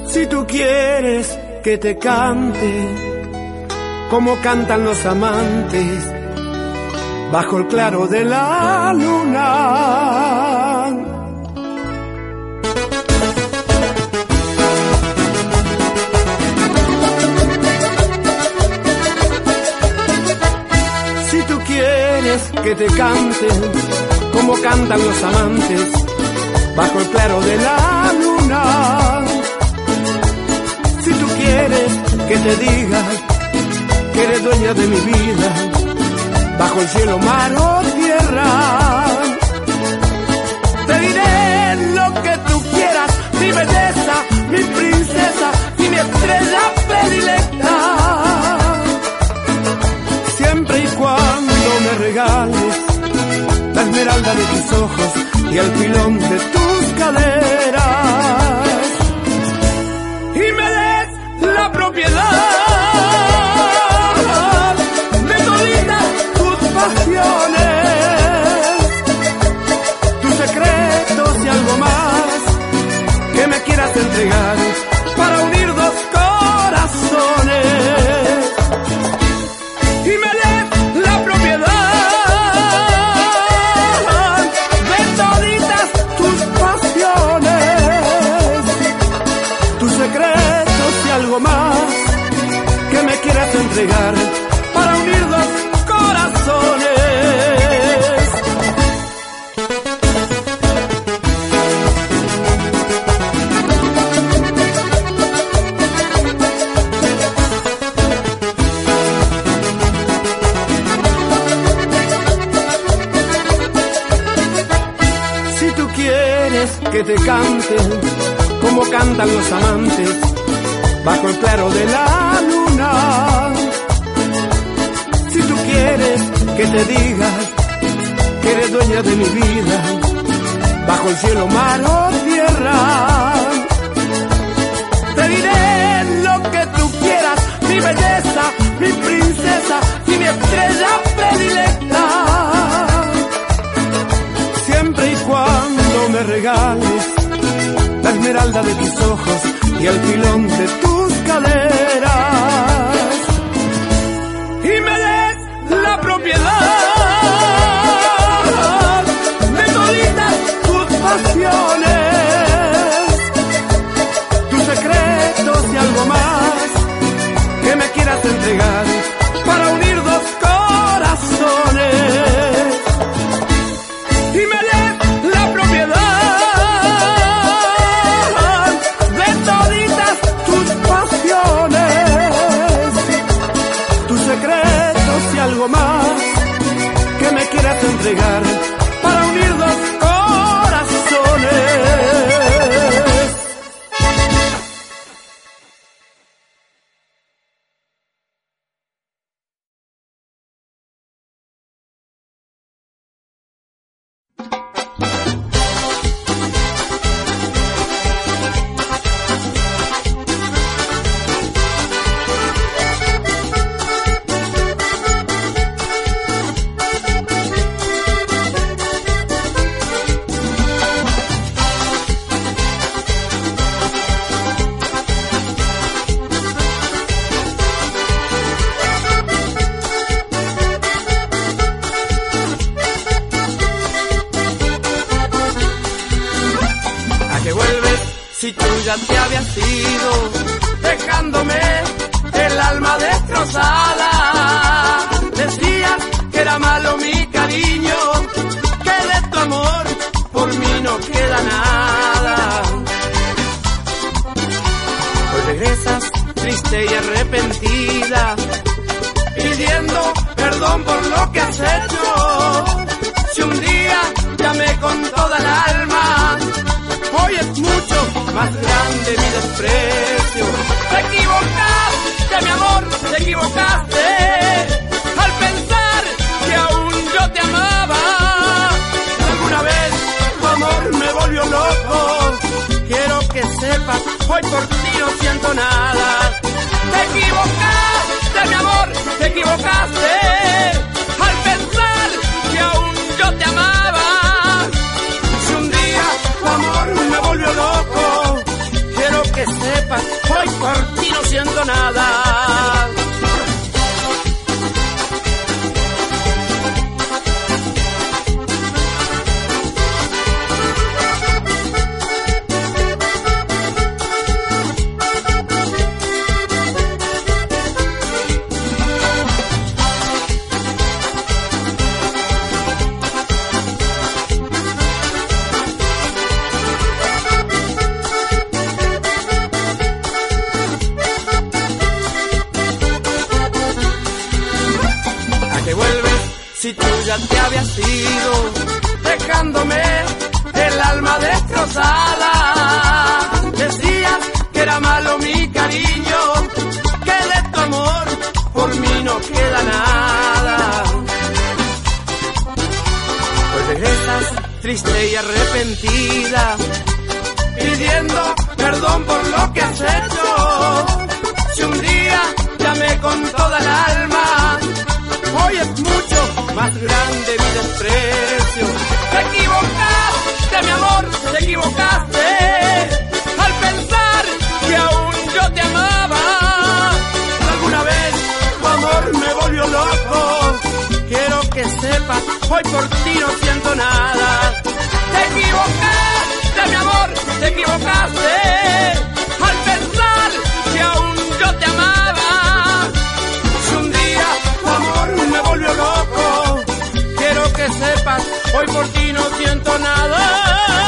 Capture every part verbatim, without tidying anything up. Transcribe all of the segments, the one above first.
Si tú quieres que te cante como cantan los amantes bajo el claro de la luna. Si tú quieres que te cante como cantan los amantes bajo el claro de la luna. Si tú quieres que te diga que eres dueña de mi vida, bajo el cielo, mar o tierra, te diré lo que tú quieras, mi belleza, mi princesa y mi estrella predilecta. Siempre y cuando me regales la esmeralda de tus ojos y el pilón de tus caderas, y me des la propiedad de toditas tus pasiones, tus secretos y algo más que me quieras entregar para unir dos corazones, y me des la propiedad de toditas tus pasiones, tus secretos y algo más que me quieras entregar para unir dos corazones. Si tú quieres que te cante como cantan los amantes bajo el claro de la luna. Si tú quieres que te diga que eres dueña de mi vida, bajo el cielo, mar o tierra, te diré lo que tú quieras, mi belleza, mi princesa y mi estrella predilecta. Siempre y cuando me regales la esmeralda de tus ojos y el pilón de tus caderas, y me des la propiedad de toditas tus pasiones, tus secretos y algo más que me quieras entregar para unir dos corazones, y me des la propiedad de toditas tus pasiones, tus secretos y algo más que me quieras entregar para unir dos corazones. Si tú ya te habías ido, dejándome el alma destrozada. Decías que era malo mi cariño, que de tu amor por mí no queda nada. Hoy regresas triste y arrepentida, pidiendo perdón por lo que has hecho. Si un día llamé con toda el alma, hoy es mucho más grande mi desprecio. Te equivocaste, mi amor, te equivocaste al pensar que aún yo te amaba. Alguna vez tu amor me volvió loco, quiero que sepas, hoy por ti no siento nada. Te equivocaste, mi amor, te equivocaste al pensar que aún yo te amaba. Si un día tu amor me volvió loco, quiero que sepas, nada. Si tú ya te habías ido, dejándome el alma destrozada. Decías que era malo mi cariño, que de tu amor por mí no queda nada. Pues regresas triste y arrepentida, pidiendo perdón por lo que has hecho. Si un día llamé con toda el alma, hoy es mucho más grande mi desprecio. Te equivocaste, mi amor, te equivocaste al pensar que aún yo te amaba. Alguna vez tu amor me volvió loco. Quiero que sepas, hoy por ti no siento nada. Te equivocaste, mi amor, te equivocaste al pensar que aún yo te amaba. Si un día tu amor me volvió loco, quiero que sepas, hoy por ti no siento nada.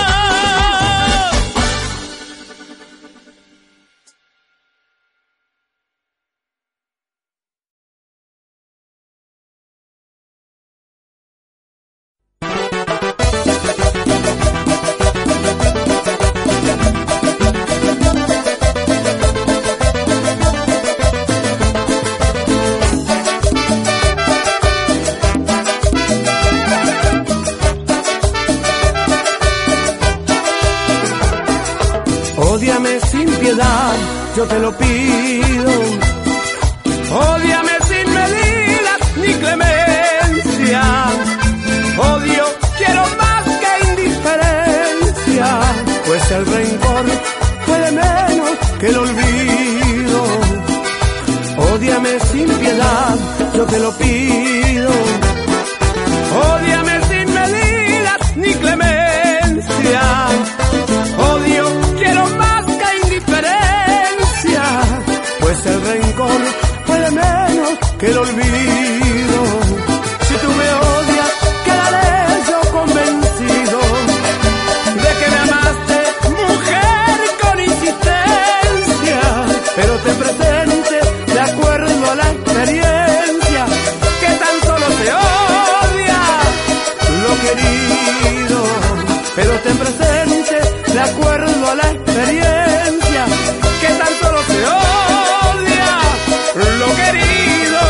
Ódiame sin piedad, yo te lo pido. Ódiame sin medidas ni clemencia. Odio quiero más que indiferencia, pues el rencor puede menos que el olvido. Ódiame sin piedad, yo te lo pido. Ódiame sin medidas ni clemencia. Odio quiero más que indiferencia, pues el rencor puede menos que el olvido. Si tú me odias, quedaré yo convencido de que me amaste, mujer, con insistencia. Pero ten presente, de acuerdo a la experiencia, que tan solo te odia lo querido. Pero ten presente, de acuerdo a la experiencia, que tan solo se odia lo querido.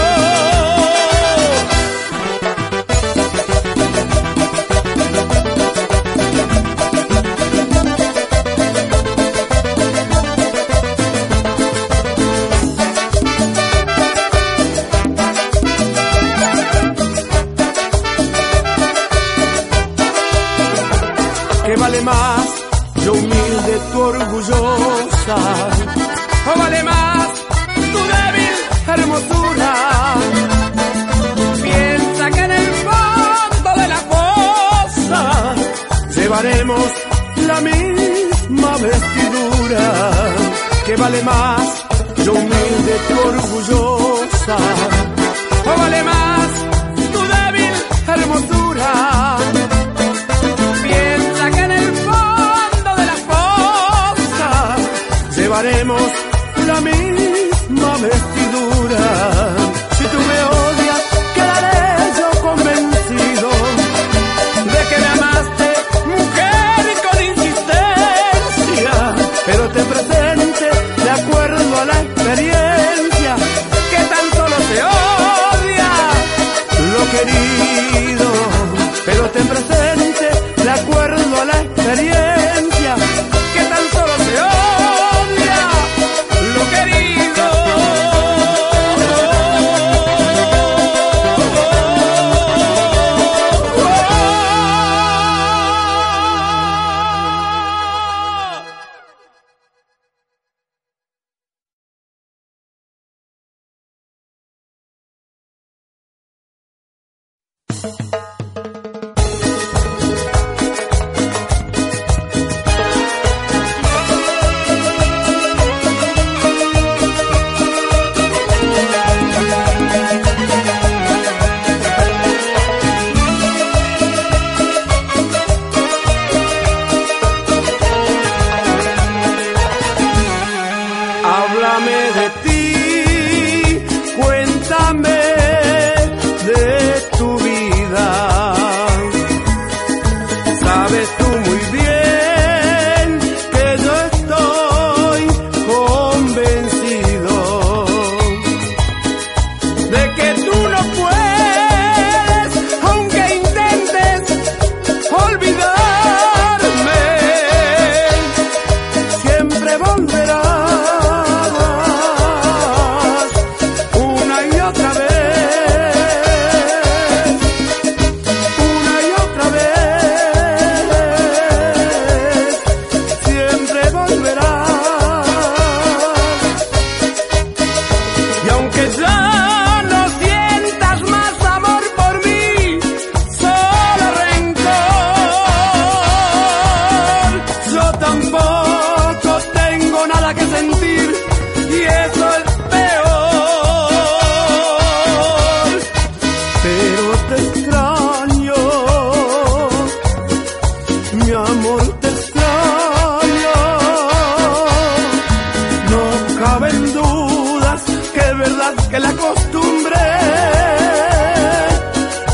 ¿Qué vale más? Yo humilde, tú orgullosa, o vale más tu débil hermosura. Piensa que en el fondo de la fosa llevaremos la misma vestidura. ¿Qué vale más? Yo humilde, tú orgullosa, o vale más tu débil hermosura. Piensa que en el fondo de la fosa llevaremos la misma vestidura. Si tú me odias, quedaré yo convencido de que me amaste, mujer, con insistencia. Pero ten presente, de acuerdo a la experiencia, que tan solo te odia lo querido. Pero ten presente, de acuerdo a la experiencia, que tan solo te odia lo querido.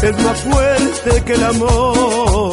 es más fuerte que el amor.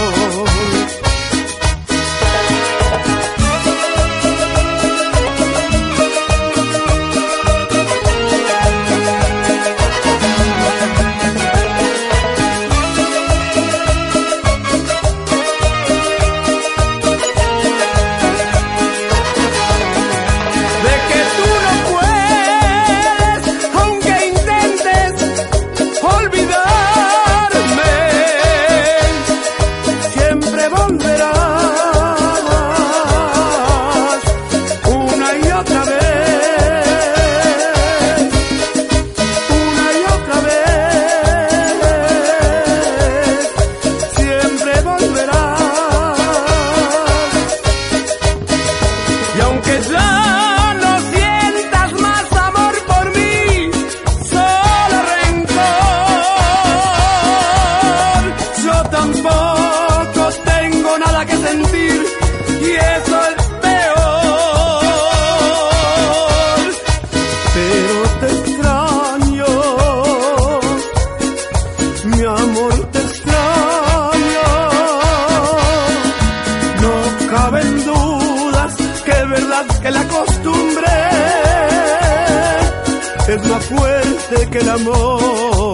Es más fuerte que el amor.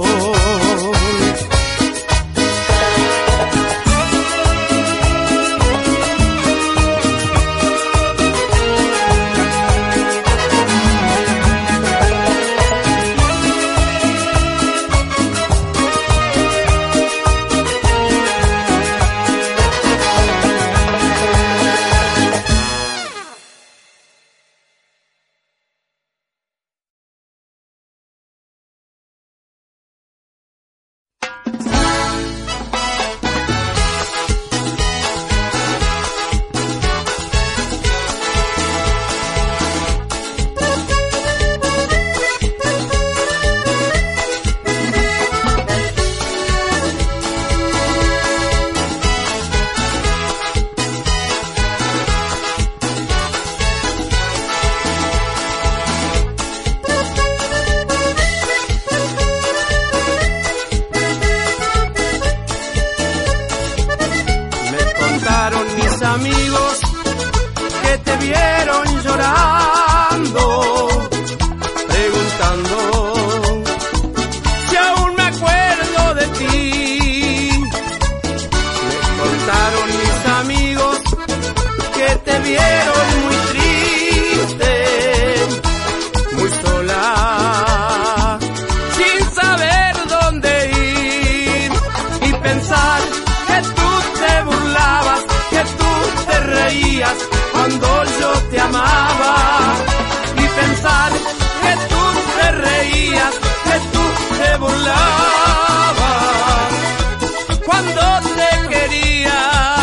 Amigos que te vieron llorando, preguntando si aún me acuerdo de ti. Me contaron mis amigos que te vieron muy triste, muy sola, sin saber dónde ir, y pensar que tú te burlabas, que tú te reías cuando yo te amaba, y pensar que tú te reías, que tú te burlabas cuando te quería.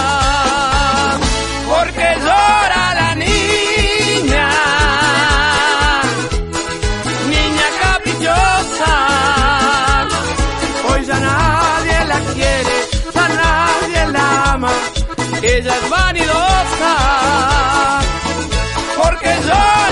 Porque llora la niña, niña caprichosa, hoy ya nadie la quiere, ya nadie la ama. Ella es vanidosa, porque yo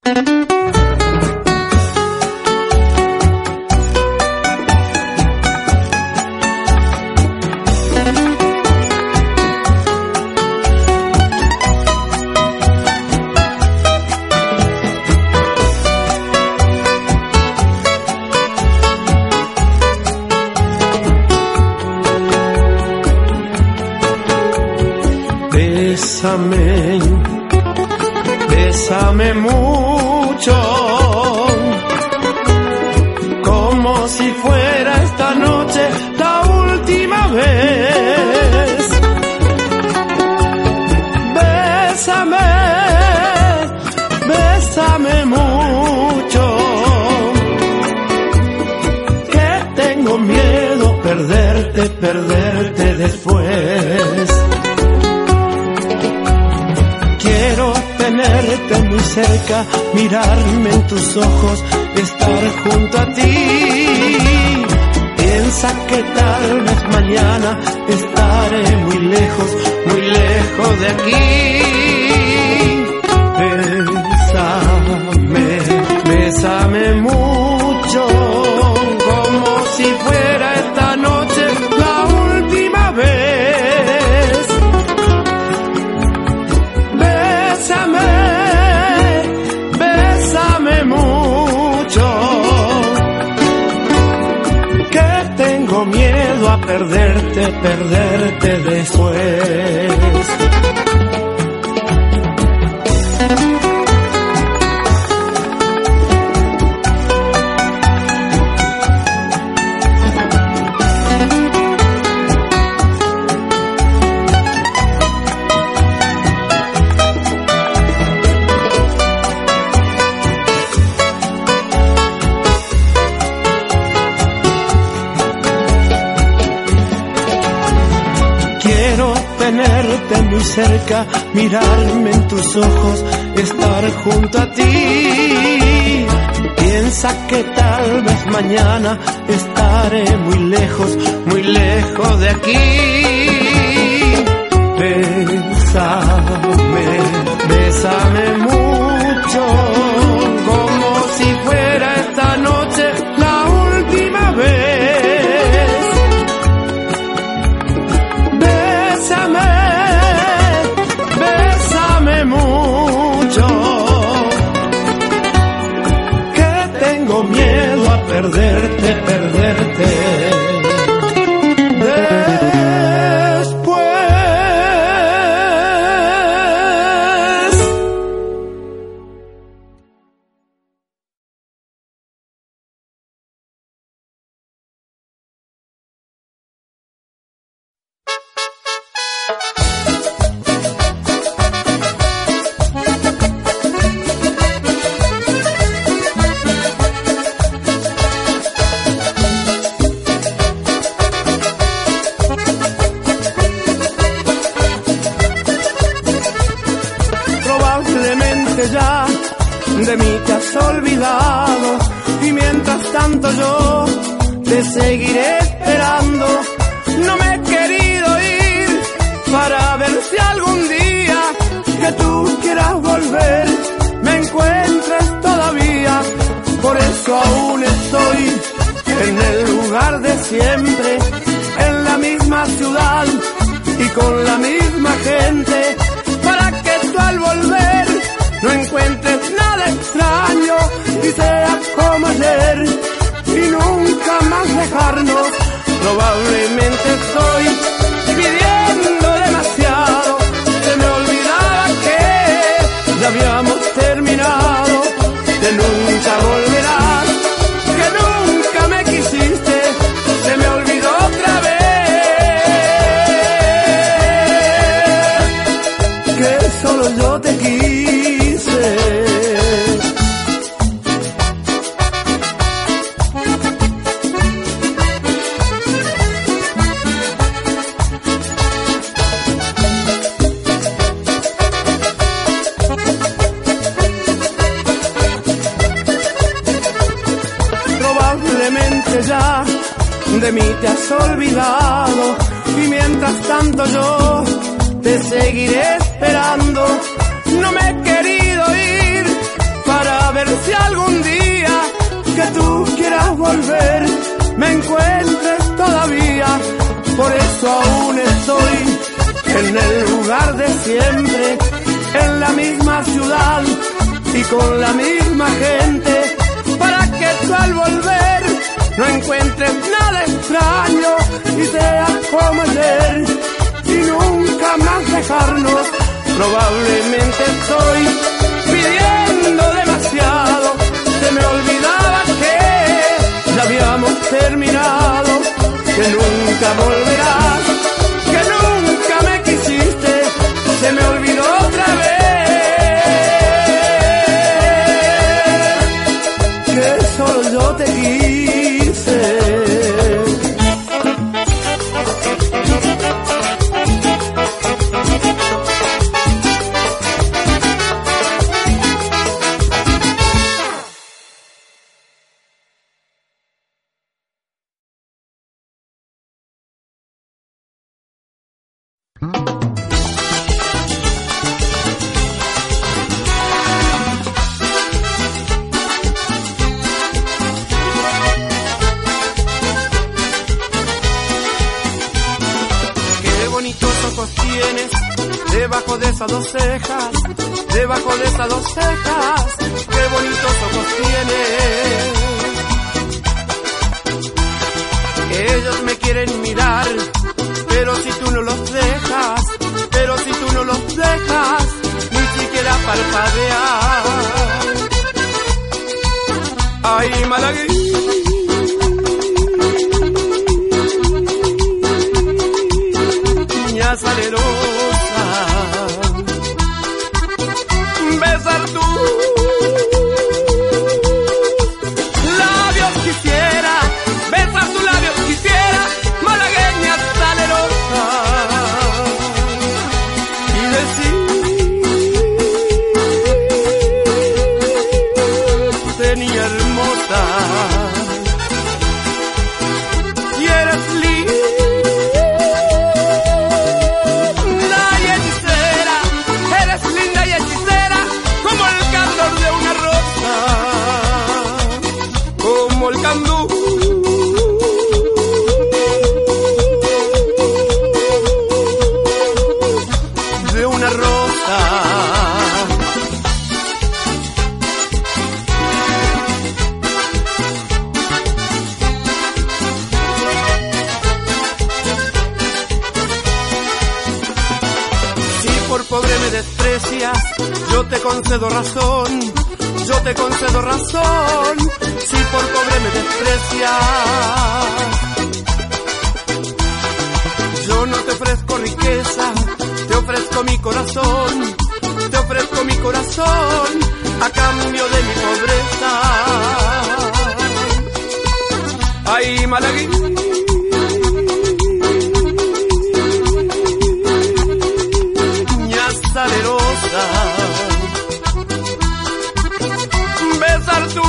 Bésame, bésame mucho, como si fuera esta noche la última vez. Bésame, bésame mucho, que tengo miedo perderte, perderte después. Quiero tenerte muy cerca, mirarme en tus ojos, estar junto a ti. Piensa que tal vez mañana estaré muy lejos, muy lejos de aquí. Bésame, bésame mucho, como si fuera esta noche la última vez. Bésame, bésame mucho, que tengo miedo a perderte, perderte después. Tenerte muy cerca, mirarme en tus ojos, estar junto a ti. Piensa que tal vez mañana estaré muy lejos, muy lejos de aquí. Bésame, bésame mucho, como si fuera esta noche la última vez. Bésame, bésame mucho, que tengo miedo a perderte, perderte después. Ya de mí te has olvidado, y mientras tanto yo te seguiré esperando. No me he querido ir para ver si algún día que tú quieras volver me encuentres todavía. Por eso aún estoy en el lugar de siempre, en la misma ciudad y con la misma gente, para que tú al volver no encuentres nada extraño y sea como ayer y nunca más dejarnos. Probablemente estoy pidiendo demasiado, se me olvidaba que ya habíamos terminado, que nunca volverás, que nunca me quisiste, se me olvidó otra vez que solo yo te quise. Probablemente ya de mí te has olvidado, y mientras tanto yo te seguiré esperando. No me he querido ir para volver me encuentres todavía. Por eso aún estoy en el lugar de siempre, en la misma ciudad y con la misma gente, para que tú al volver no encuentres nada extraño y seas como ayer y nunca más dejarnos. Probablemente estoy pidiendo demasiado, se me olvidaba que ya habíamos terminado, que nunca volverás, que nunca me quisiste, se me olvidó otra vez, que solo yo te quise. Debajo de esas dos cejas, debajo de esas dos cejas, qué bonitos ojos tienes. Ellos me quieren mirar, pero si tú no los dejas, pero si tú no los dejas, ni siquiera parpadear. Ay, malagueña, niña salerosa, besar tus labios quisiera, besar tus labios quisiera, malagueña salerosa, y decirte, niña hermosa, y eres linda y hechicera, eres linda y hechicera, como el candor de una rosa, como el candor de una rosa. Si por pobre me desprecias, yo te concedo razón, yo te concedo razón. Si por pobre me desprecias, yo no te ofrezco riqueza, te ofrezco mi corazón, te ofrezco mi corazón a cambio de mi pobreza. Ay, malagueña, salerosa, besar tus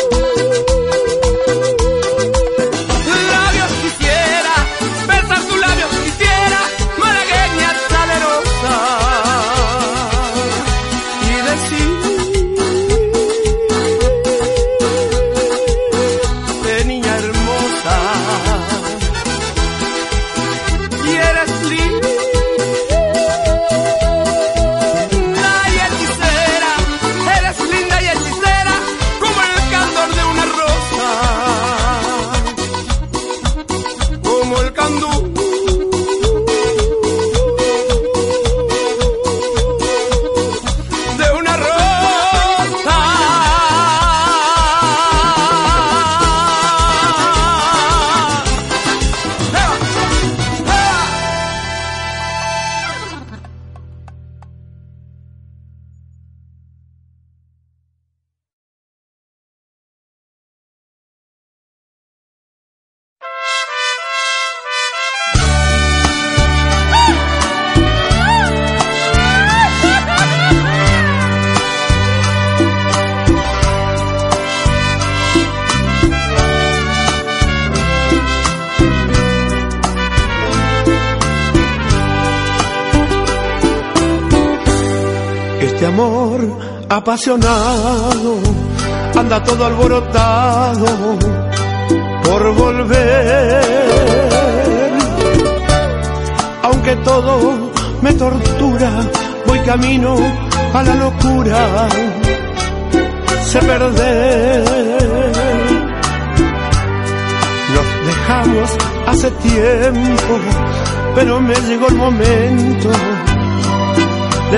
labios quisiera, besar tus labios quisiera, malagueña salerosa, y decirte, niña hermosa, y eres linda de una rosa. Este amor apasionado anda todo alborotado por volver. Aunque todo me tortura, voy camino a la locura, sé perder. Nos dejamos hace tiempo, pero me llegó el momento de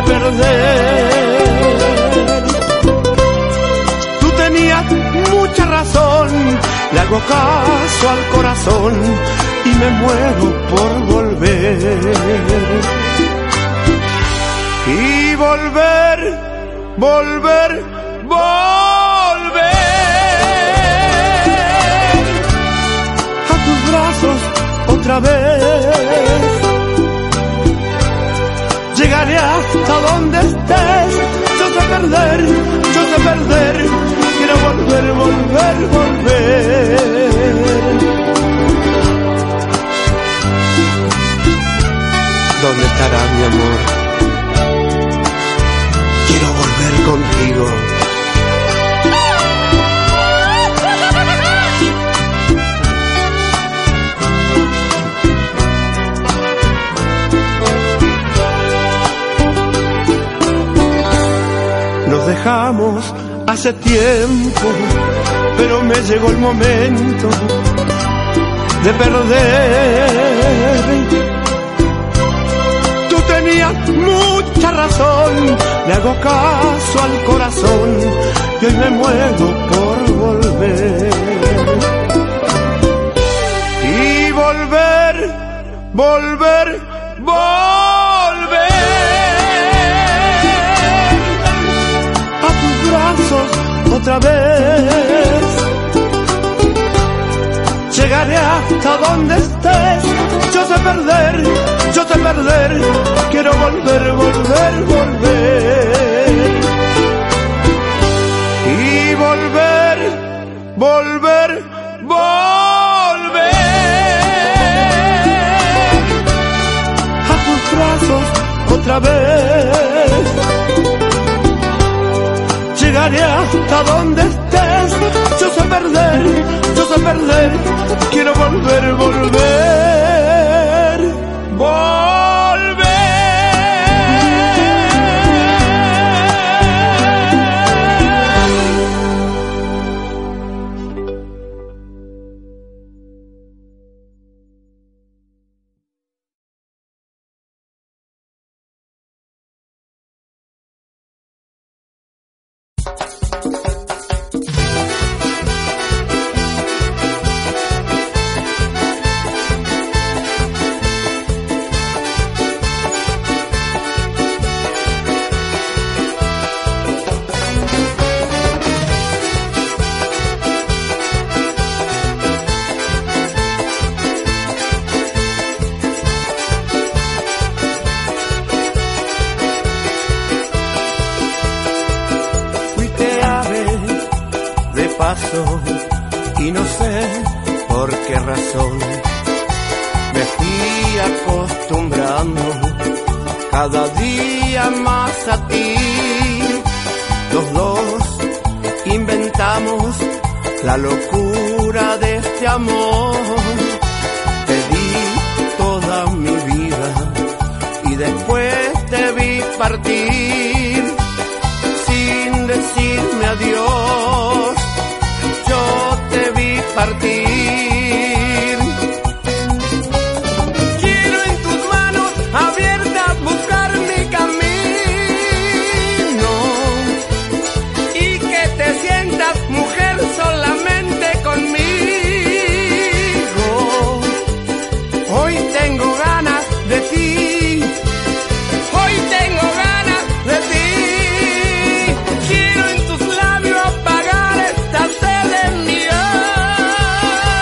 perder. Tú tenías mucha razón, le hago caso al corazón y me muero por volver. Y volver, volver, volver a tus brazos otra vez. Llegaré hasta donde estés, yo sé perder, yo sé perder, quiero volver, volver, volver. ¿Dónde estará mi amor? Quiero volver contigo. Nos dejamos hace tiempo, pero me llegó el momento de perder. Tú tenías mucha razón, le hago caso al corazón y hoy me muero por volver. Y volver, volver, volver a tus brazos otra vez. Llegaré hasta donde estés, yo sé perder, yo sé perder, quiero volver, volver, volver. Y volver, volver, volver a tus brazos otra vez. Llegaré hasta donde estés, yo sé perder, yo sé perder, quiero volver, volver, volver. Y no sé por qué razón me fui acostumbrando cada día más a ti. Los dos inventamos la locura de este amor. Te di toda mi vida y después te vi partir sin decirme adiós. Yo te vi partir. Quiero en tus manos abiertas buscar mi camino y que te sientas mujer solamente conmigo. Hoy tengo ganas de ti. Hoy tengo ganas de ti. Quiero en tus labios apagar esta sed en mi alma.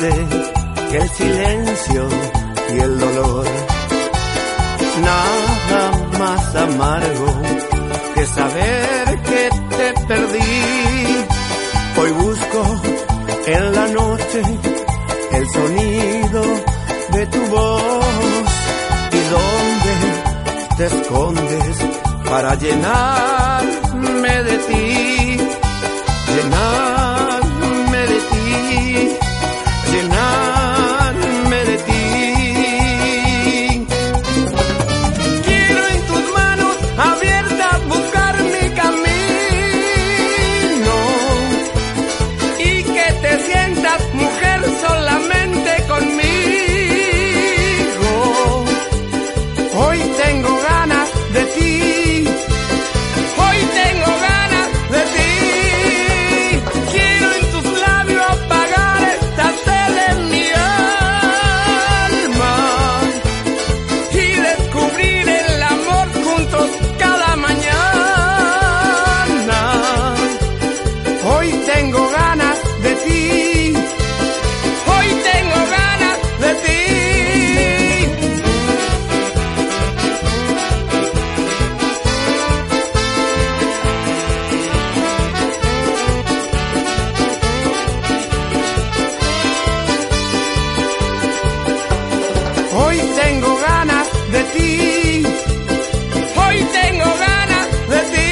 triste que el silencio y el dolor. Nada más amargo que saber que te perdí. Hoy busco en la noche el sonido de tu voz. ¿Y dónde te escondes para llenarme de ti? Llenarme de ti, llenarme de ti. Quiero en tus manos abiertas buscar mi camino y que te sientas mujer solamente conmigo. Hoy tengo ganas de ti. Hoy tengo ganas de ti. Quiero en tus labios apagar esta sed en mi alma y descubrir el amor juntos cada mañana. Hoy tengo ganas de ti. Hoy tengo ganas de ti. Hoy tengo ganas de ti. Hoy tengo ganas de ti.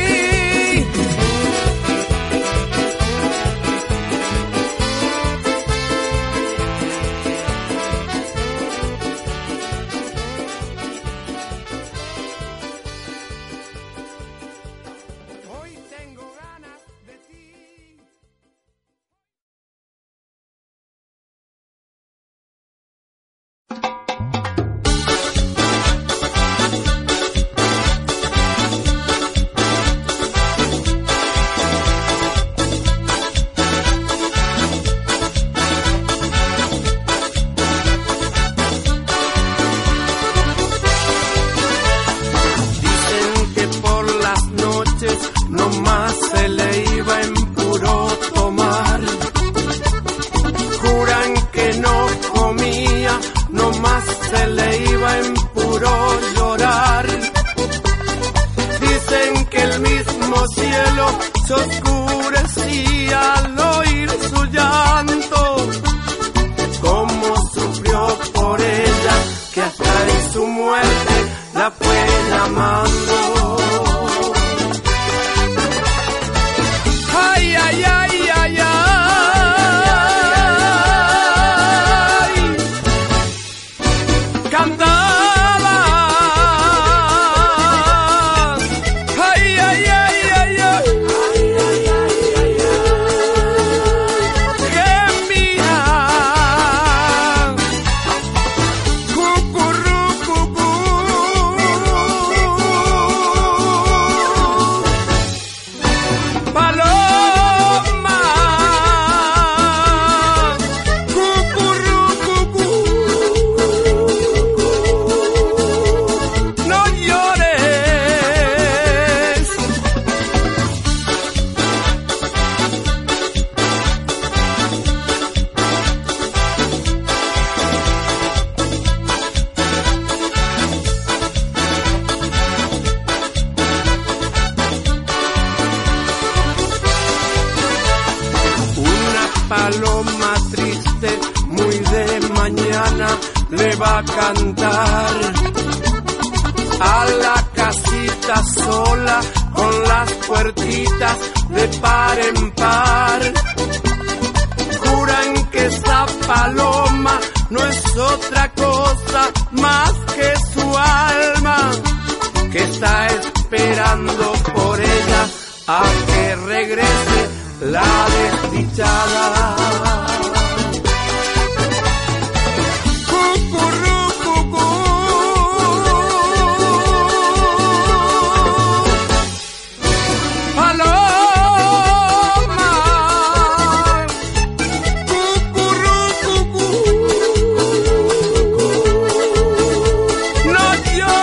Hoy tengo ganas de ti. Dicen que por las noches no más se le iba en puro tomar. Juran que no comía, no más se le iba en puro llorar. Dicen que el mismo cielo se oscurecía al oír su llanto. Cómo sufrió por ella, que hasta en su muerte la fue amando. Ay, ay, ay, ay, ay. Cantaba. Ay, ay, ay, ay, ay. Gemía. Cucurú, cucú. Paloma. Cucurú, cucú. No llores. Una paloma triste, muy de mañana, le va a cantar a la casita sola con las puertitas de par en par. Juran que esa paloma no es otra cosa más que su alma, que está esperando por ella a que regrese la desdichada. Cucurú, cucú. Paloma. Cucurú, cucú. No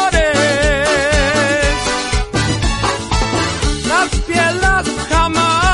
llores. Las pieles jamás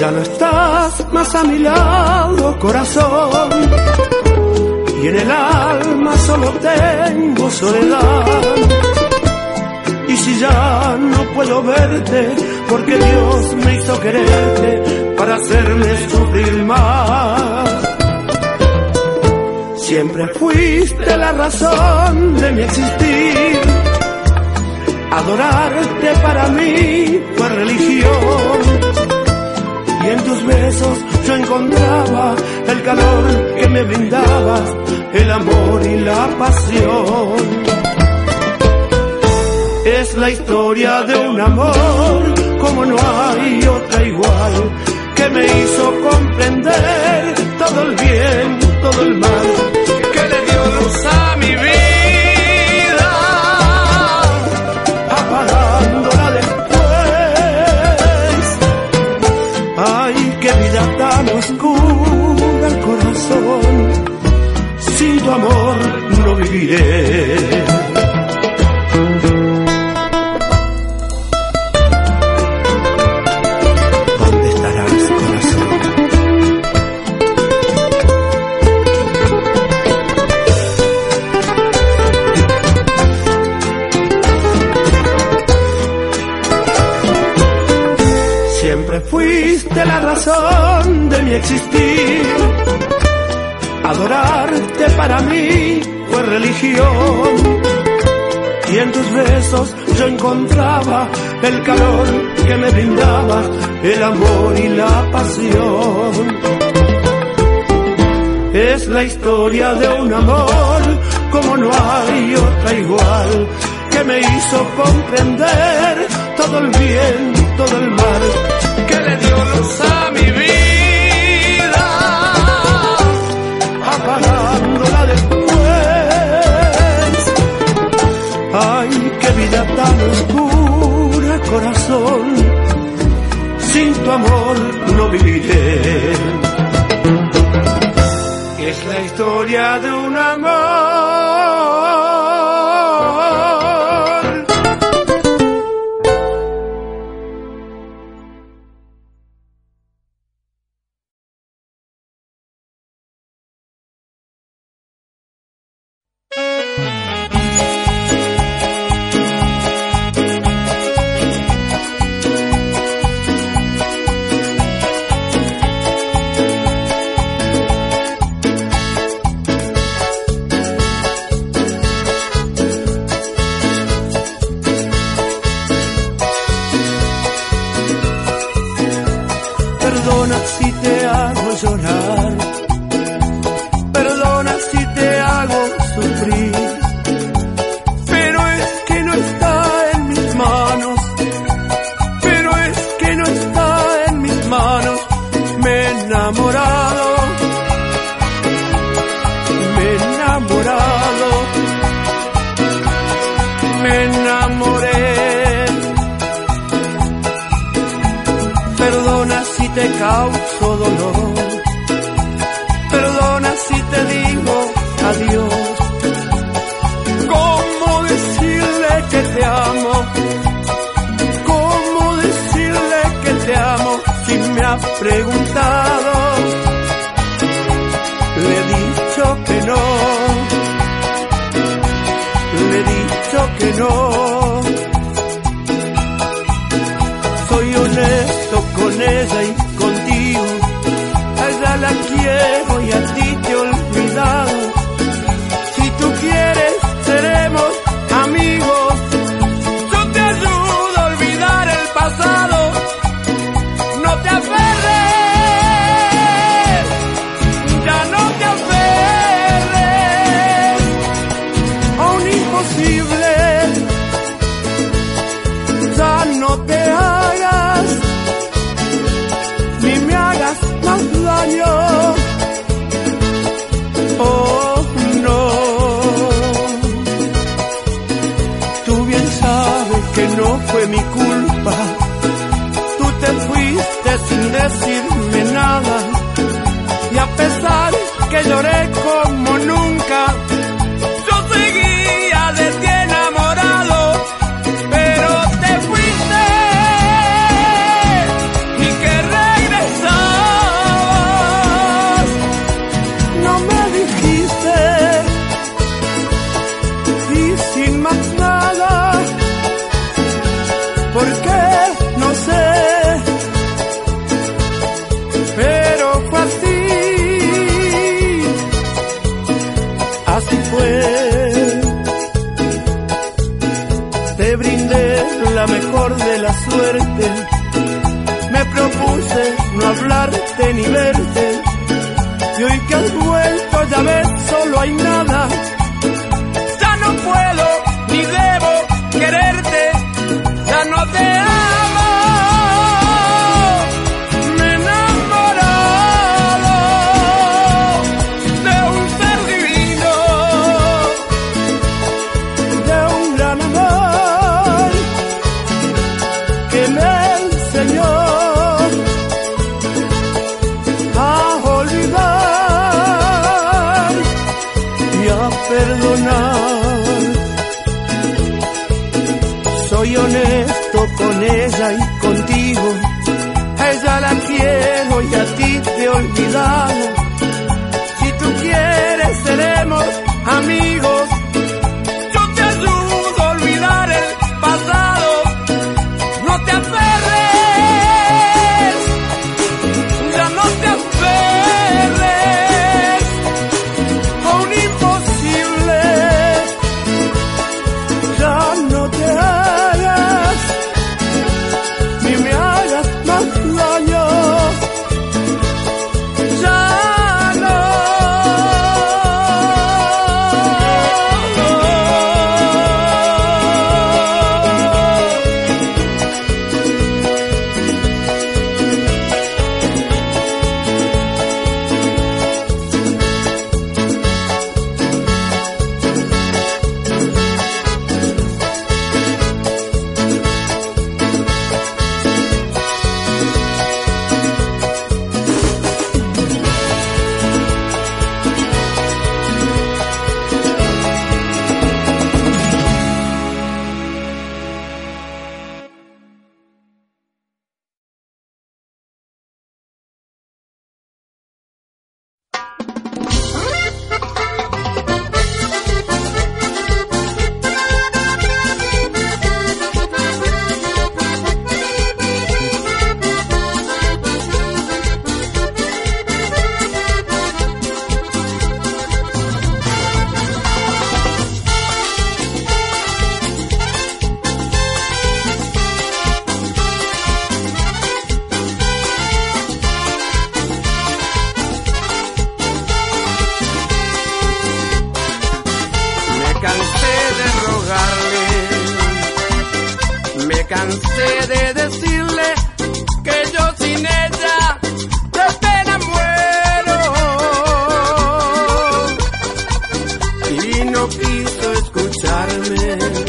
Ya no estás más a mi lado, corazón, y en el alma solo tengo soledad. Y si ya no puedo verte, porque Dios me hizo quererte para hacerme sufrir más. Siempre fuiste la razón de mi existir. Adorarte para mí fue religión. Y en tus besos yo encontraba el calor que me brindabas, el amor y la pasión. Es la historia de un amor como no hay otra igual, que me hizo comprender todo el bien, todo el mal, que le dio luz a mi vida, apagándola después. Ay, qué vida tan oscura el corazón, sin tu amor no viviré. Fuiste la razón de mi existir. Adorarte para mí fue religión. Y en tus besos yo encontraba el calor que me brindaba, el amor y la pasión. Es la historia de un amor como no hay otra igual, que me hizo comprender todo el bien, todo el mal, que le dio luz a mi vida, apagándola después. Ay, qué vida tan oscura, corazón, sin tu amor no viviré. Es la historia de un amor. Perdona si te hago llorar, perdona si te hago sufrir, pero es que no está en mis manos, pero es que no está en mis manos. Me he enamorado, me he enamorado, me enamoré. Perdona si te causo dolor, perdona si te digo adiós. ¿Cómo decirle que te amo? ¿Cómo decirle que te amo si me ha preguntado? Le he dicho que no, le he dicho que no. Soy honesto con ella y contigo, a ella la quiero y a ti te he olvidado. Si tú quieres seremos amigos, yo te ayudo a olvidar el pasado. No te aferres, ya no te aferres a un imposible, ya no te hagas ni me hagas más daño. Oh no, tú bien sabes que no fue mi culpa. Tú te fuiste sin decirme nada, y a pesar que lloré como nunca, yo seguía de ti enamorado. Pero te fuiste y que regresar mala suerte. Me propuse no hablarte ni verte, y hoy que has vuelto ya ves, solo hay nada. Ya no puedo ni debo quererte, ya no te amo. Me he enamorado de un ser divino, de un gran amor que me enseñó a olvidar y a perdonar. Soy honesto con ella y contigo, a ella la quiero y a ti te he olvidado. Si tú quieres seremos amigos, yo te ayudo a olvidar el pasado. No te aferres, ya no te aferres a un imposible. Ya no te hagas, ni me hagas más daño. Ya no. Cansé de decirle que yo sin ella de pena muero, y no quiso escucharme.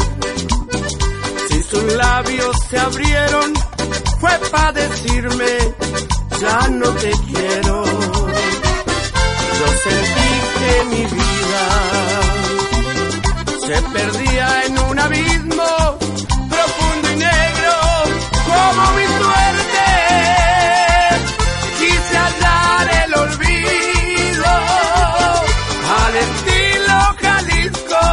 Si sus labios se abrieron fue para decirme ya no te quiero. Yo sentí que mi vida se perdía en un abismo profundo y negro como mi suerte. Quise hallar el olvido al estilo Jalisco,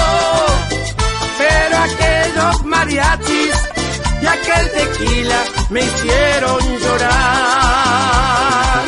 pero aquellos mariachis y aquel tequila me hicieron llorar.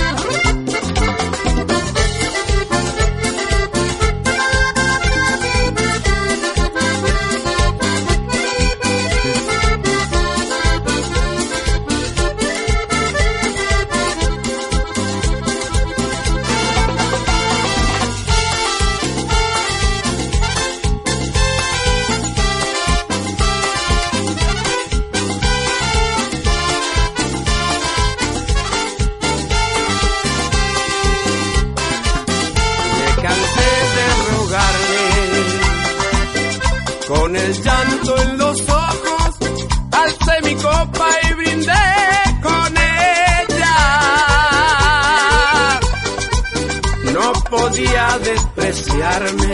Con el llanto en los ojos, alcé mi copa y brindé con ella. No podía despreciarme,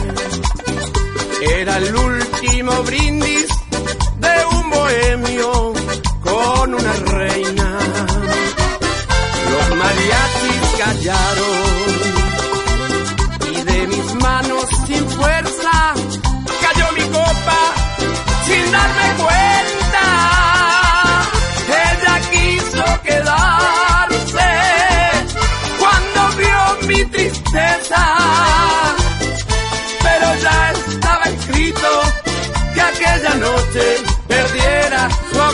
era el último brindis de un bohemio con una reina. Los mariachis callaron y de mis manos sin fuerza cayó mi copa sin darme cuenta. Ella quiso quedarse cuando vio mi tristeza, pero ya estaba escrito que aquella noche perdiera su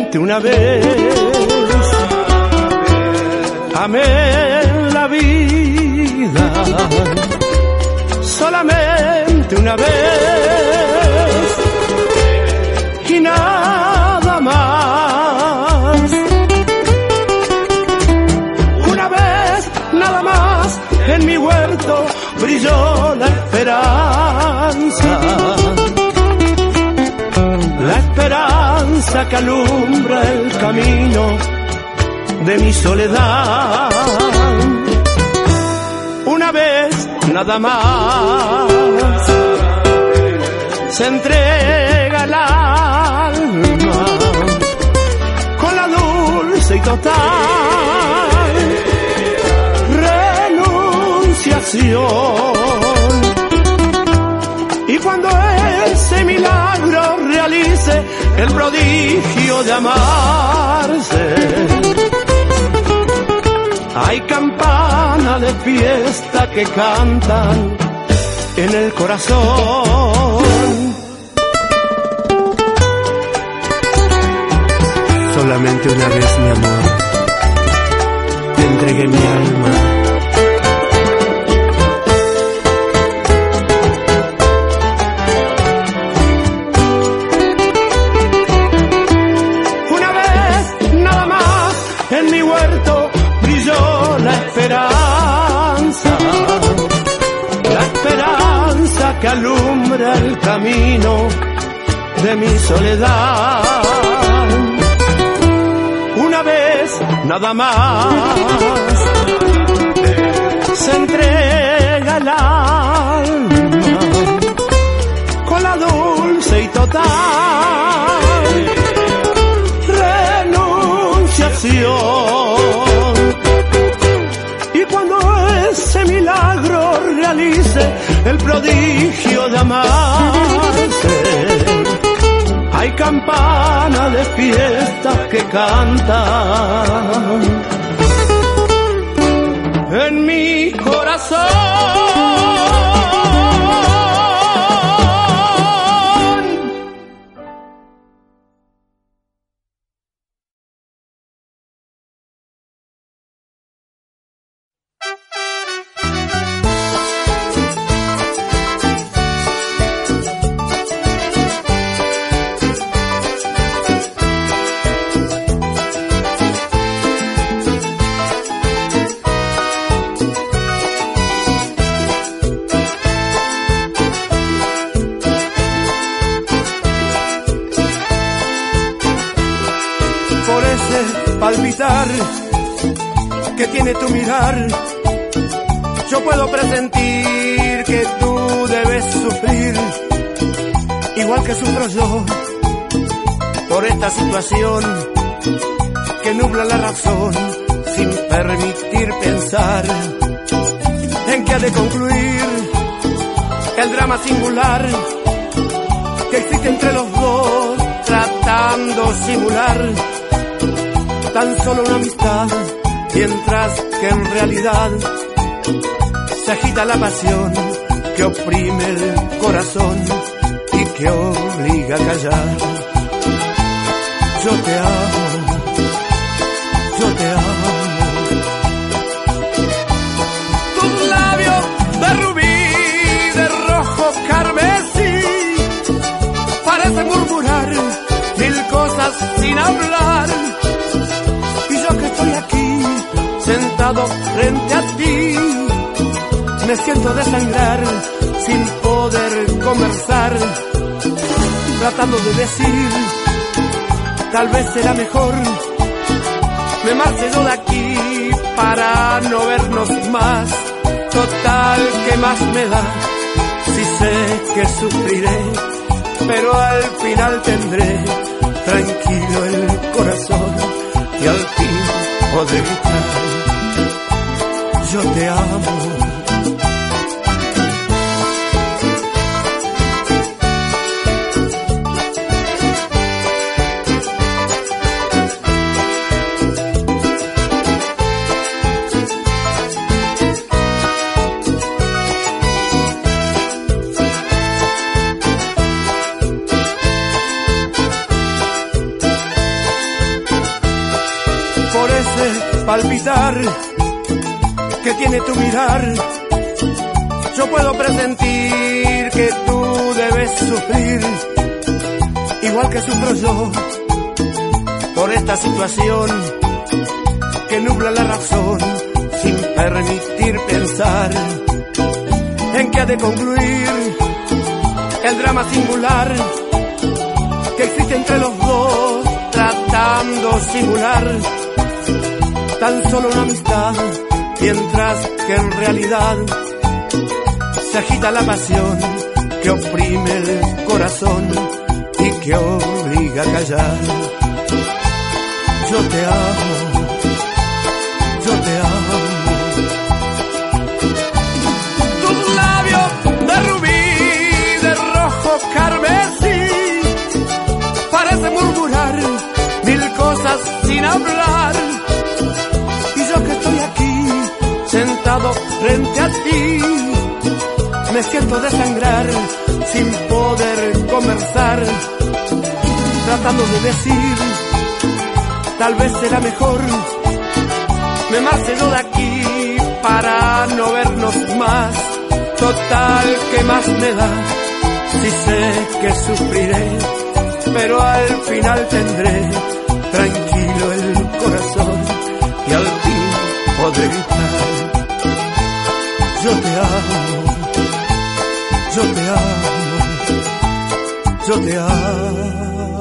Solamente una vez amé la vida, solamente una vez y nada más. Una vez nada más en mi huerto brilló la esperanza, la esperanza que alumbra el camino de mi soledad. Una vez nada más se entrega el alma con la dulce y total renunciación. Y cuando ese milagro realice el prodigio de amarse, hay campana de fiesta que cantan en el corazón. Solamente una vez, mi amor, te entregué mi alma. Una vez, nada más, en mi huerto brilló la esperanza, la esperanza que alumbra el camino de mi soledad. Una vez nada más se entrega el alma con la dulce y total renunciación. Y cuando ese milagro realice el prodigio de amarse, hay campana de fiesta que cantan en mi corazón. Palpitar que tiene tu mirar, yo puedo presentir que tú debes sufrir, igual que sufro yo, por esta situación que nubla la razón, sin permitir pensar en que ha de concluir el drama singular que existe entre los dos, tratando simular tan solo una amistad, mientras que en realidad se agita la pasión que oprime el corazón y que obliga a callar. Yo te amo, yo te amo. Tus labios de rubí, de rojo carmesí, parecen murmurar mil cosas sin hablar. Que estoy aquí, sentado frente a ti, me siento desangrar, sin poder conversar, tratando de decir, tal vez será mejor, me marche yo de aquí, para no vernos más, total, ¿qué más me da? Si sé que sufriré, pero al final tendré tranquilo el corazón. Y al fin podré gritar, yo te amo. palpitar que tiene tu mirar. Yo puedo presentir que tú debes sufrir, igual que sufro yo, por esta situación que nubla la razón, sin permitir pensar en que ha de concluir el drama singular que existe entre los dos, tratando simular tan solo una amistad, mientras que en realidad se agita la pasión que oprime el corazón y que obliga a callar. Yo te amo, yo te amo. Tus labios de rubí, de rojo carmesí, parece murmurar mil cosas sin hablar. Y yo que estoy aquí, sentado frente a ti, me siento desangrar sin poder conversar, tratando de decir, tal vez será mejor me marche yo de aquí para no vernos más. Total, ¿qué más me da si sé que sufriré? Pero al final tendré tranquilo el corazón y al fin podré gritar: yo te amo, yo te amo, yo te amo.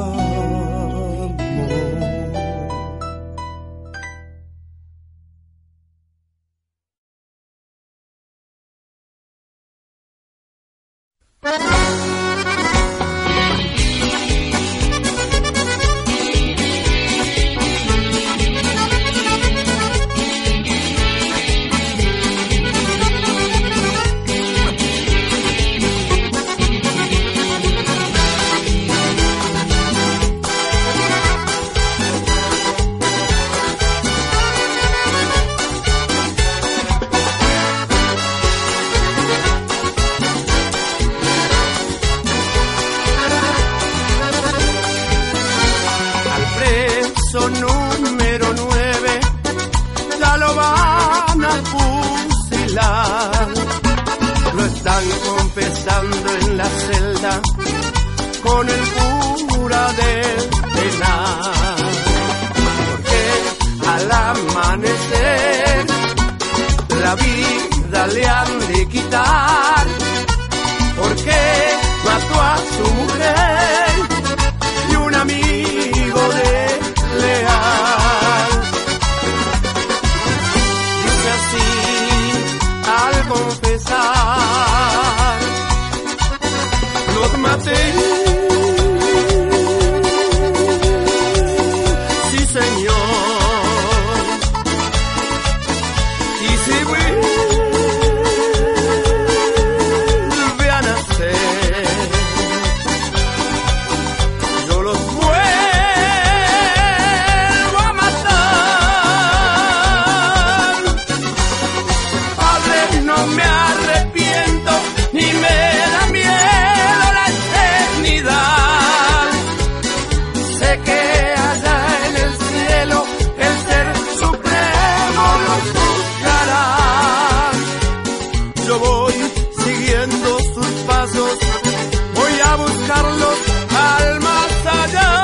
Número nueve, ya lo van a fusilar. Lo están confesando en la celda con el cura del penal. Porque al amanecer la vida le han de quitar. Porque mató a su mujer y un amigo de leal. Dice así al confesar: los maté, sí señor, y si vuelve a nacer, yo los vuelvo a matar. No me arrepiento ni me da miedo la eternidad. Sé que allá en el cielo el Ser Supremo los juzgará. Yo voy siguiendo sus pasos, voy a buscarlos al más allá.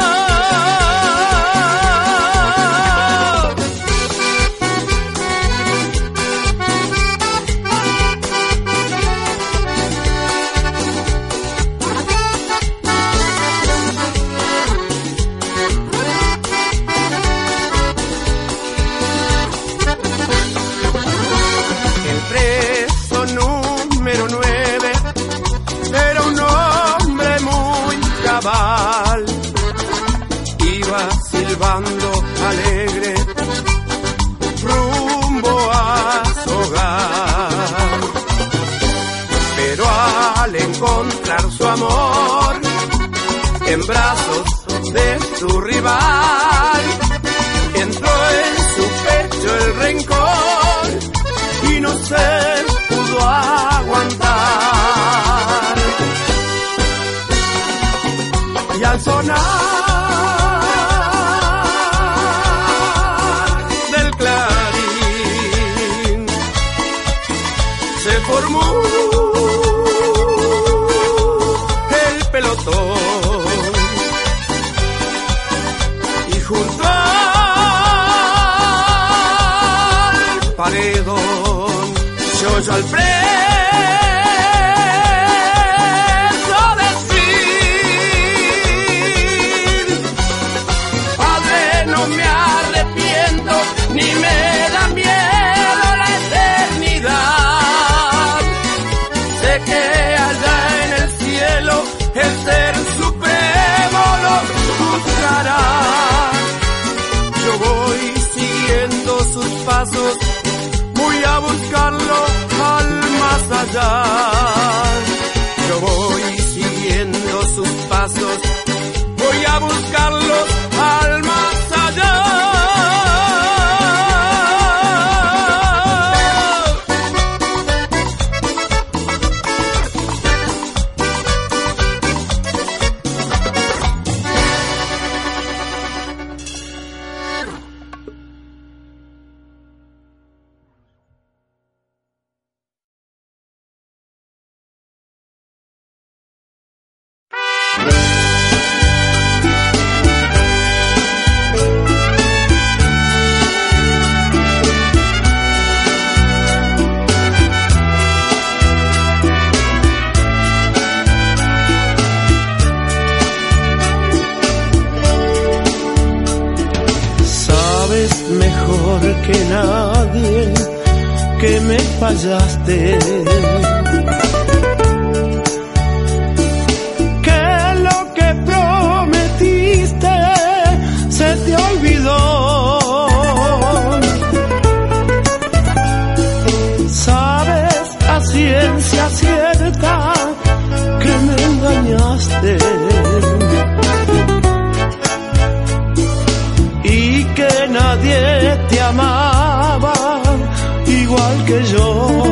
Número nueve era un hombre muy cabal, iba silbando alegre rumbo a su hogar, pero al encontrar su amor en brazos de su rival, entró en su pecho el rencor y no se pudo aguantar. Y al sonar del claro por muro el pelotón y junto al paredón yo yo al preso decir: Padre, no me arrepiento ni me da miedo la eternidad. Sé que allá en el cielo el ser supremo los juzgará. Yo voy siguiendo sus pasos, voy a buscarlo al más allá. Yo voy siguiendo sus pasos, voy a buscarlo al más allá. Que nadie que me fallaste, que lo que prometiste se te olvidó. Sabes a ciencia cierta que me engañaste y que nadie te amaba igual que yo.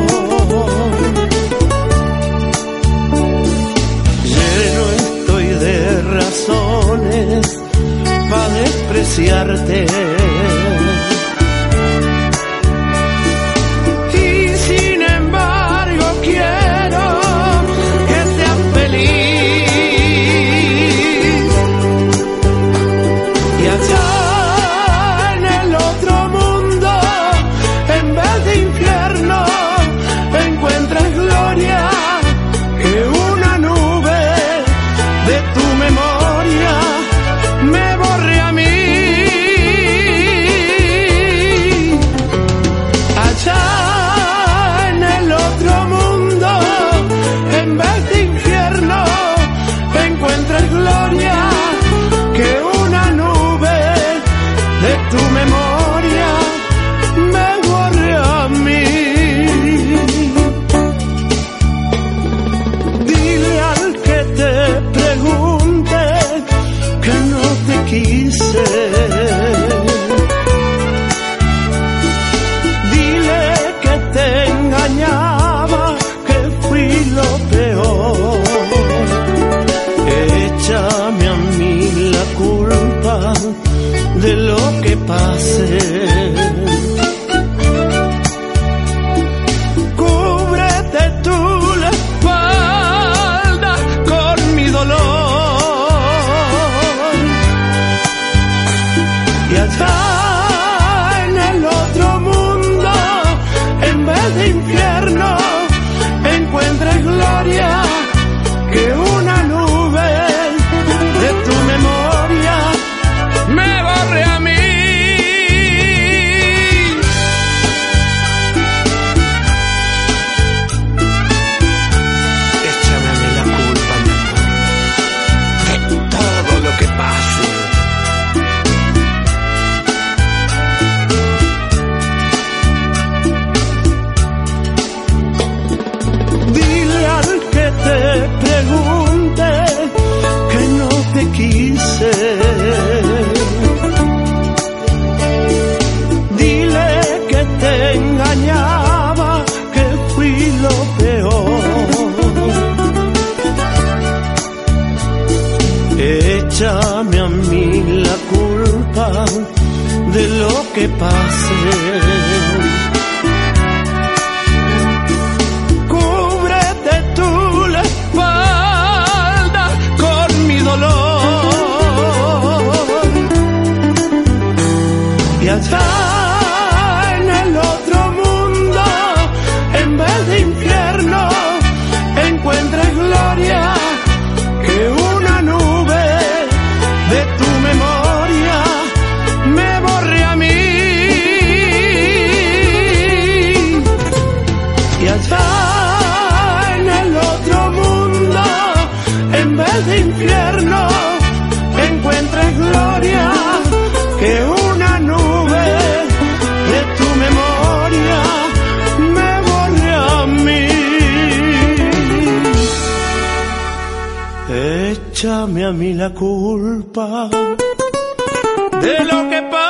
Lleno estoy de razones para despreciarte y sin embargo quiero que seas feliz. Y allá encuentras gloria, que una nube de tu memoria me borre a mí. Allá en el otro mundo, en vez de infierno, encuentras gloria, que una nube de tu memoria me borre a mí. Pregunte que no te quise. Dile que te engañaba, que fui lo peor. Échame a mí la culpa de lo que pase. Cúbrete tú la espalda con mi dolor. Y allá en el otro mundo, en vez de infierno, encuentres gloria, que una nube de tu memoria me borre a mí. Échame a mí la culpa, mi amor, de todo lo que pase. Dile al que te pregunte que no te quise. Dile que te engañaba, que fui lo peor. Échame a mí la culpa de lo que pase. allá en el otro mundo, en vez de infierno, encuentres gloria, que una nube de tu memoria me borre a mí. Y allá en el otro mundo, en vez de infierno, encuentres gloria, que una nube de tu memoria me borre a mí. Échame a mí la culpa de lo que pase.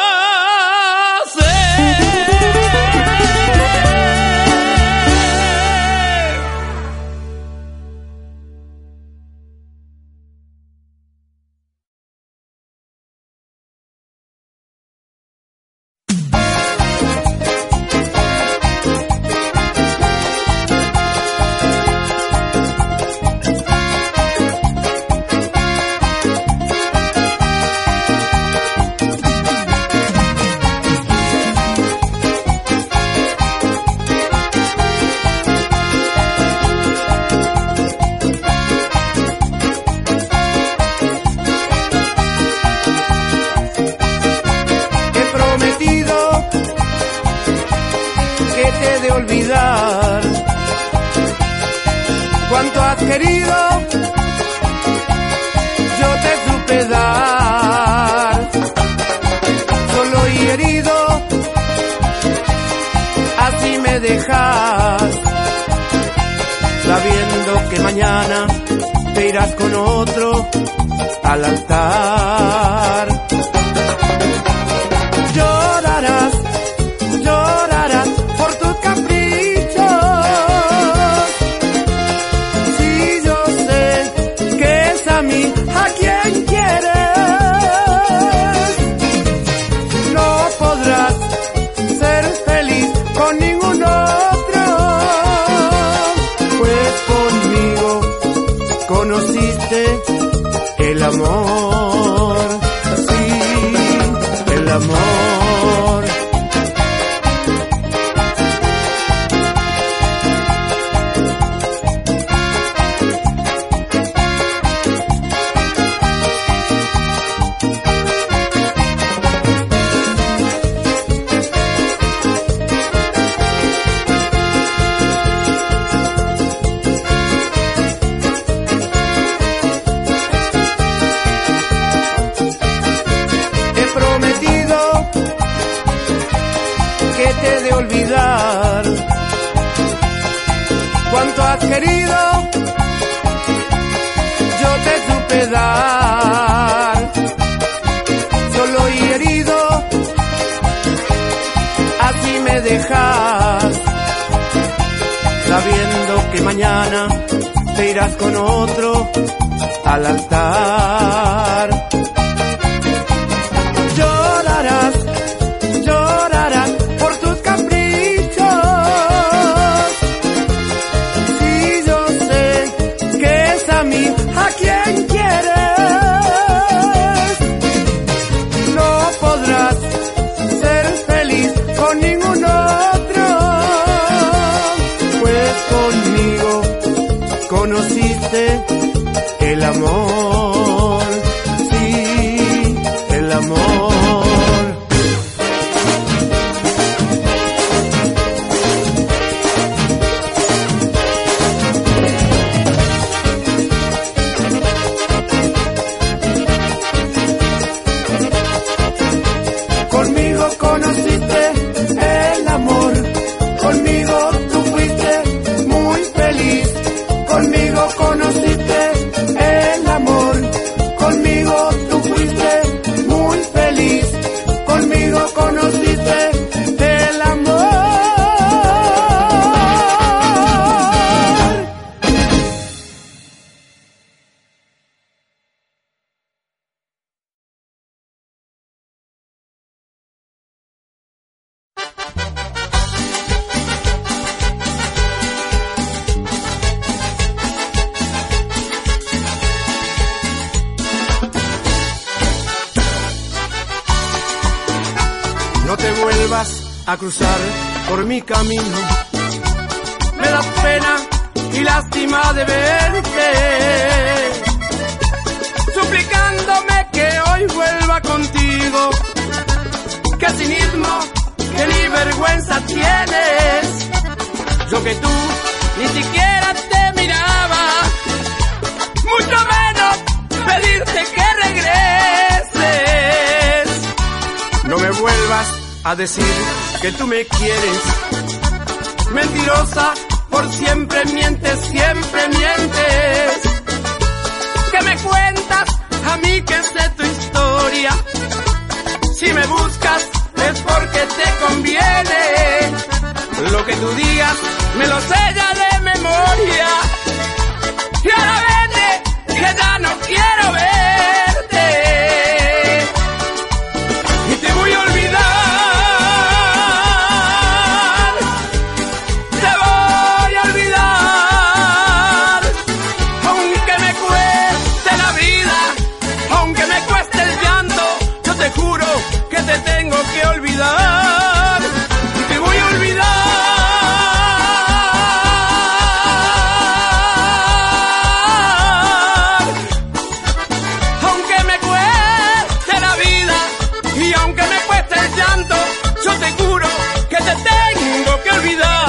Olvidar cuánto has querido, yo te supe dar, solo y herido, así me dejas, sabiendo que mañana te irás con otro al altar. Llorarás, llorarás por tus caprichos, si yo sé que es a mí a quien quieres, no podrás ser feliz con ningún otro, pues conmigo conociste el amor, sí, el amor. Olvidar cuánto has querido, yo te supe dar, solo y herido, así me dejas, sabiendo que mañana te irás con otro al altar. Llorarás, llorarás por tus caprichos, si yo sé que es a mí a quien quieres, no podrás ser feliz con ningún otro, pues conmigo conociste el amor, sí, el amor. Conmigo conociste el amor, conmigo tú fuiste muy feliz, conmigo conociste el amor. vuelvas a cruzar por mi camino. Me da pena y lástima de verte, suplicándome que hoy vuelva contigo. Qué cinismo, que ni vergüenza tienes. Yo que tú ni siquiera te miraba, mucho menos pedirte que regreses. No me vuelvas a decir que tú me quieres. Mentirosa, por siempre mientes, siempre mientes. Que me cuentas a mí que sé tu historia. Si me buscas es porque te conviene. Lo que tú digas me lo sé ya de memoria. Y ahora vete, que ya no quiero verte. Y te voy a olvidar, te voy a olvidar. Aunque me cueste la vida, aunque me cueste el llanto, yo te juro que te tengo que olvidar. Y te voy a olvidar. Aunque me cueste la vida y aunque me cueste el llanto, yo te juro que te tengo que olvidar.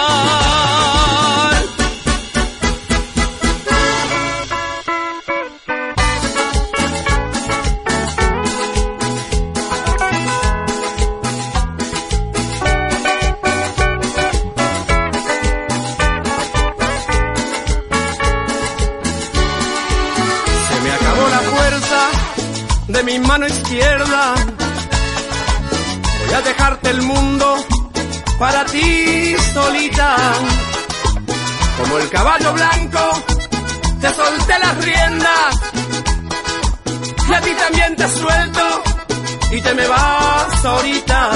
De mi mano izquierda voy a dejarte el mundo para ti solita. Como el caballo blanco te solté las riendas y a ti también te suelto y te me vas ahorita.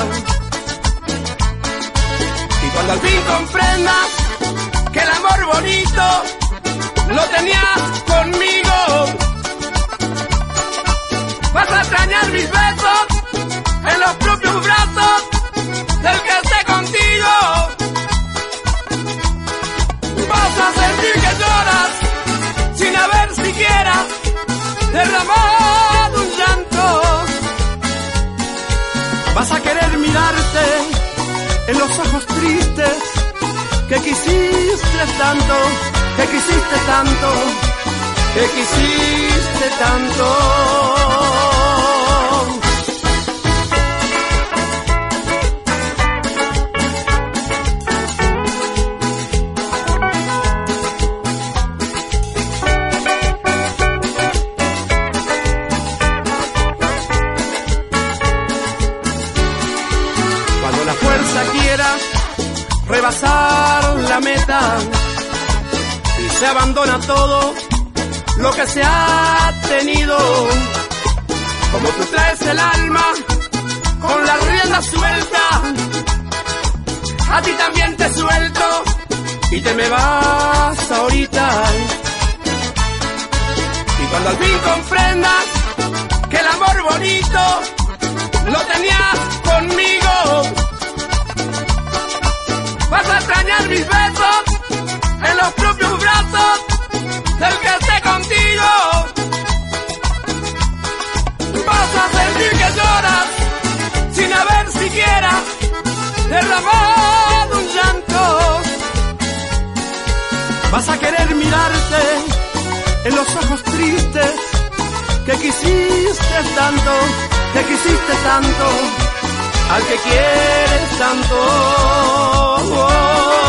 Y cuando al fin comprendas que el amor bonito lo tenías conmigo, vas a extrañar mis besos en los propios brazos del que esté contigo. Vas a sentir que lloras sin haber siquiera derramado un llanto. Vas a querer mirarte en los ojos tristes que quisiste tanto, que quisiste tanto, que quisiste tanto. Cuando la fuerza quiera rebasar la meta y se abandona todo lo que se ha tenido, como tú traes el alma con la rienda suelta, a ti también te suelto y te me vas ahorita. Y cuando al fin comprendas que el amor bonito lo tenías conmigo, vas a extrañar mis besos en los propios brazos del que esté contigo. Vas a sentir que lloras sin haber siquiera derramado un llanto. Vas a querer mirarte en los ojos tristes que quisiste tanto, que quisiste tanto, al que quieres tanto.